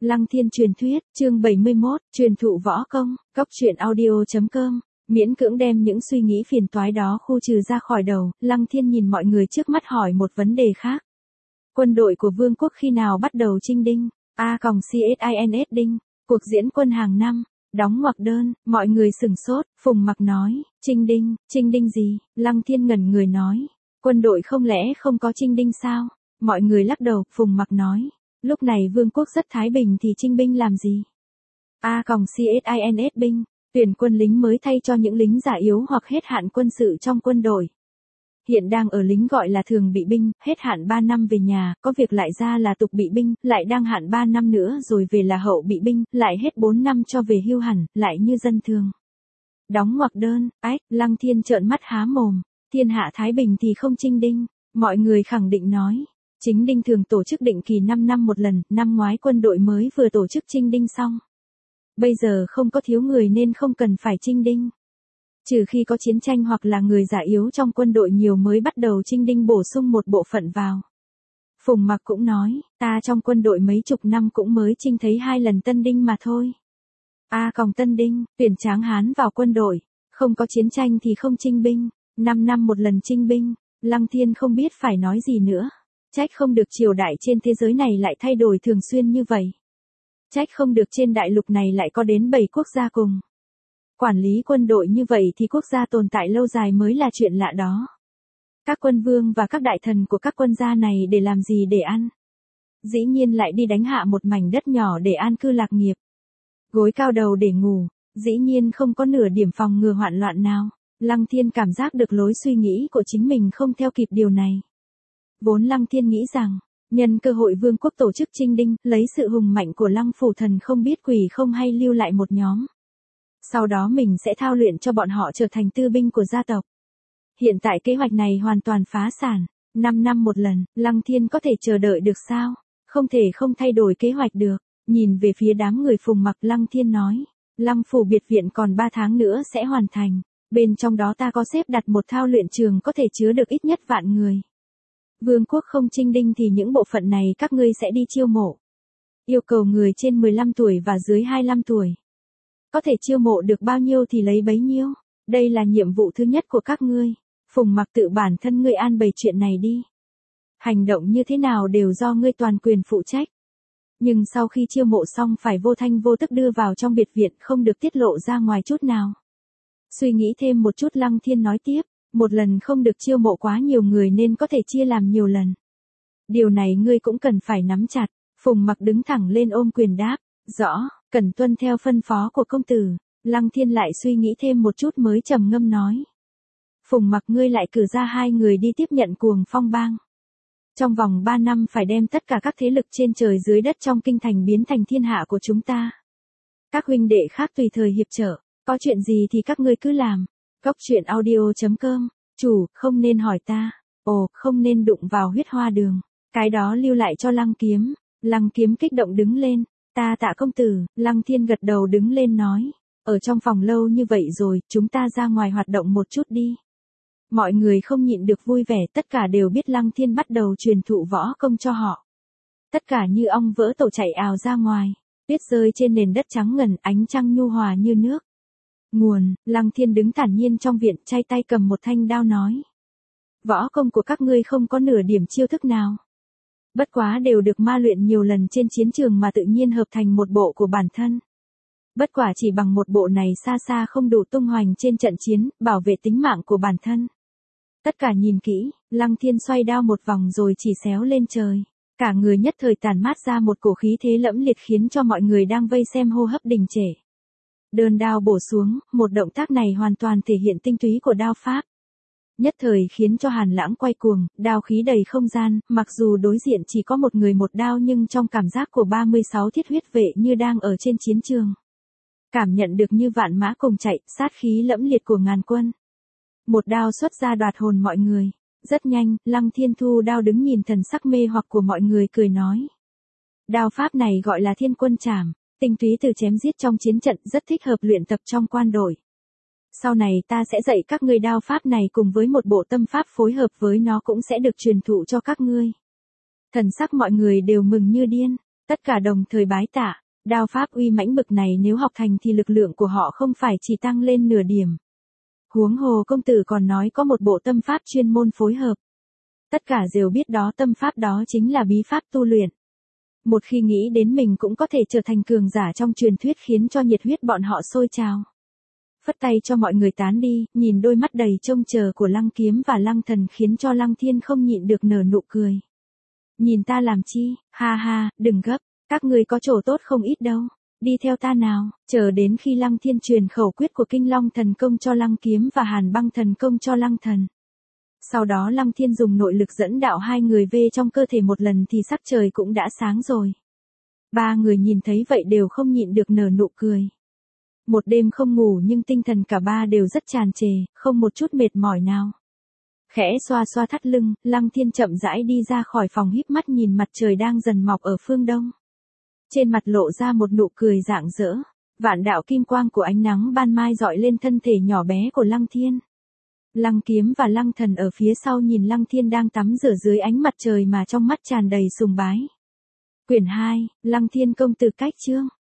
Lăng Thiên truyền thuyết, chương 71, truyền thụ võ công, cốc truyện audio.com. Miễn cưỡng đem những suy nghĩ phiền toái đó khu trừ ra khỏi đầu, Lăng Thiên nhìn mọi người trước mắt hỏi một vấn đề khác. Quân đội của Vương quốc khi nào bắt đầu chinh đinh? CSINS đinh, cuộc diễn quân hàng năm, đóng ngoặc đơn, mọi người sửng sốt, Phùng Mặc nói, chinh đinh gì? Lăng Thiên ngẩn người nói, quân đội không lẽ không có chinh đinh sao? Mọi người lắc đầu, Phùng Mặc nói, lúc này Vương quốc rất thái bình thì chinh binh làm gì? CSINS binh, tuyển quân lính mới thay cho những lính già yếu hoặc hết hạn quân sự trong quân đội. Hiện đang ở lính gọi là thường bị binh, hết hạn 3 năm về nhà, có việc lại ra là tục bị binh, lại đang hạn 3 năm nữa rồi về là hậu bị binh, lại hết 4 năm cho về hưu hẳn, lại như dân thường. Đóng ngoặc đơn, Lăng Thiên trợn mắt há mồm, thiên hạ thái bình thì không chinh đinh, mọi người khẳng định nói. Chính đinh thường tổ chức định kỳ 5 năm một lần, năm ngoái quân đội mới vừa tổ chức chinh đinh xong. Bây giờ không có thiếu người nên không cần phải chinh đinh. Trừ khi có chiến tranh hoặc là người già yếu trong quân đội nhiều mới bắt đầu chinh đinh bổ sung một bộ phận vào. Phùng Mặc cũng nói, ta trong quân đội mấy chục năm cũng mới chinh thấy 2 lần tân đinh mà thôi. Tân đinh, tuyển tráng hán vào quân đội, không có chiến tranh thì không chinh binh, 5 năm một lần chinh binh, Lăng Thiên không biết phải nói gì nữa. Trách không được triều đại trên thế giới này lại thay đổi thường xuyên như vậy. Trách không được trên đại lục này lại có đến 7 quốc gia cùng. Quản lý quân đội như vậy thì quốc gia tồn tại lâu dài mới là chuyện lạ đó. Các quân vương và các đại thần của các quân gia này để làm gì để ăn? Dĩ nhiên lại đi đánh hạ một mảnh đất nhỏ để an cư lạc nghiệp. Gối cao đầu để ngủ, dĩ nhiên không có nửa điểm phòng ngừa hoạn loạn nào. Lăng Thiên cảm giác được lối suy nghĩ của chính mình không theo kịp điều này. Vốn Lăng Thiên nghĩ rằng, nhân cơ hội Vương quốc tổ chức chinh đinh, lấy sự hùng mạnh của Lăng Phủ Thần không biết quỷ không hay lưu lại một nhóm. Sau đó mình sẽ thao luyện cho bọn họ trở thành tư binh của gia tộc. Hiện tại kế hoạch này hoàn toàn phá sản, 5 năm một lần, Lăng Thiên có thể chờ đợi được sao? Không thể không thay đổi kế hoạch được. Nhìn về phía đám người Phùng Mặc, Lăng Thiên nói, Lăng Phủ biệt viện còn 3 tháng nữa sẽ hoàn thành. Bên trong đó ta có xếp đặt một thao luyện trường có thể chứa được ít nhất vạn người. Vương quốc không chinh đinh thì những bộ phận này các ngươi sẽ đi chiêu mộ. Yêu cầu người trên 15 tuổi và dưới 25 tuổi. Có thể chiêu mộ được bao nhiêu thì lấy bấy nhiêu. Đây là nhiệm vụ thứ nhất của các ngươi. Phùng Mặc tự bản thân ngươi an bày chuyện này đi. Hành động như thế nào đều do ngươi toàn quyền phụ trách. Nhưng sau khi chiêu mộ xong phải vô thanh vô tức đưa vào trong biệt viện, không được tiết lộ ra ngoài chút nào. Suy nghĩ thêm một chút, Lăng Thiên nói tiếp. Một lần không được chiêu mộ quá nhiều người nên có thể chia làm nhiều lần. Điều này ngươi cũng cần phải nắm chặt. Phùng Mặc đứng thẳng lên ôm quyền đáp. Rõ, cần tuân theo phân phó của công tử. Lăng Thiên lại suy nghĩ thêm một chút mới trầm ngâm nói. Phùng Mặc, ngươi lại cử ra 2 người đi tiếp nhận Cuồng Phong bang. Trong vòng 3 năm phải đem tất cả các thế lực trên trời dưới đất trong kinh thành biến thành thiên hạ của chúng ta. Các huynh đệ khác tùy thời hiệp trợ. Có chuyện gì thì các ngươi cứ làm. Cốc truyện audio.com, chủ, không nên hỏi ta. Không nên đụng vào huyết hoa đường. Cái đó lưu lại cho Lăng Kiếm. Lăng Kiếm kích động đứng lên. Ta tạ công tử. Lăng Thiên gật đầu đứng lên nói. Ở trong phòng lâu như vậy rồi, chúng ta ra ngoài hoạt động một chút đi. Mọi người không nhịn được vui vẻ, tất cả đều biết Lăng Thiên bắt đầu truyền thụ võ công cho họ. Tất cả như ong vỡ tổ chạy ào ra ngoài. Tuyết rơi trên nền đất trắng ngần, ánh trăng nhu hòa như nước. Nguồn, Lăng Thiên đứng thản nhiên trong viện, chay tay cầm một thanh đao nói. Võ công của các ngươi không có nửa điểm chiêu thức nào. Bất quá đều được ma luyện nhiều lần trên chiến trường mà tự nhiên hợp thành một bộ của bản thân. Bất quả chỉ bằng một bộ này xa xa không đủ tung hoành trên trận chiến, bảo vệ tính mạng của bản thân. Tất cả nhìn kỹ, Lăng Thiên xoay đao một vòng rồi chỉ xéo lên trời. Cả người nhất thời tản mát ra một cổ khí thế lẫm liệt khiến cho mọi người đang vây xem hô hấp đình trệ. Đơn đao bổ xuống, một động tác này hoàn toàn thể hiện tinh túy của đao pháp. Nhất thời khiến cho Hàn Lãng quay cuồng, đao khí đầy không gian, mặc dù đối diện chỉ có một người một đao nhưng trong cảm giác của 36 thiết huyết vệ như đang ở trên chiến trường. Cảm nhận được như vạn mã cùng chạy, sát khí lẫm liệt của ngàn quân. Một đao xuất ra đoạt hồn mọi người. Rất nhanh, Lăng Thiên thu đao đứng nhìn thần sắc mê hoặc của mọi người cười nói. Đao pháp này gọi là Thiên Quân Trảm. Tinh túy từ chém giết trong chiến trận, rất thích hợp luyện tập trong quan đội. Sau này ta sẽ dạy các ngươi đao pháp này cùng với một bộ tâm pháp phối hợp với nó cũng sẽ được truyền thụ cho các ngươi. Thần sắc mọi người đều mừng như điên. Tất cả đồng thời bái tạ, đao pháp uy mãnh bực này nếu học thành thì lực lượng của họ không phải chỉ tăng lên nửa điểm. Huống hồ công tử còn nói có một bộ tâm pháp chuyên môn phối hợp. Tất cả đều biết đó tâm pháp đó chính là bí pháp tu luyện. Một khi nghĩ đến mình cũng có thể trở thành cường giả trong truyền thuyết khiến cho nhiệt huyết bọn họ sôi trào. Phất tay cho mọi người tán đi, nhìn đôi mắt đầy trông chờ của Lăng Kiếm và Lăng Thần khiến cho Lăng Thiên không nhịn được nở nụ cười. Nhìn ta làm chi, ha ha, đừng gấp, các người có chỗ tốt không ít đâu, đi theo ta nào, chờ đến khi Lăng Thiên truyền khẩu quyết của Kinh Long Thần Công cho Lăng Kiếm và Hàn Băng Thần Công cho Lăng Thần. Sau đó Lăng Thiên dùng nội lực dẫn đạo hai người về trong cơ thể một lần thì sắc trời cũng đã sáng rồi. Ba người nhìn thấy vậy đều không nhịn được nở nụ cười. Một đêm không ngủ nhưng tinh thần cả ba đều rất tràn trề, không một chút mệt mỏi nào. Khẽ xoa xoa thắt lưng, Lăng Thiên chậm rãi đi ra khỏi phòng híp mắt nhìn mặt trời đang dần mọc ở phương đông. Trên mặt lộ ra một nụ cười rạng rỡ, vạn đạo kim quang của ánh nắng ban mai rọi lên thân thể nhỏ bé của Lăng Thiên. Lăng Kiếm và Lăng Thần ở phía sau nhìn Lăng Thiên đang tắm rửa dưới ánh mặt trời mà trong mắt tràn đầy sùng bái. Quyển 2, Lăng Thiên công tử cách chương.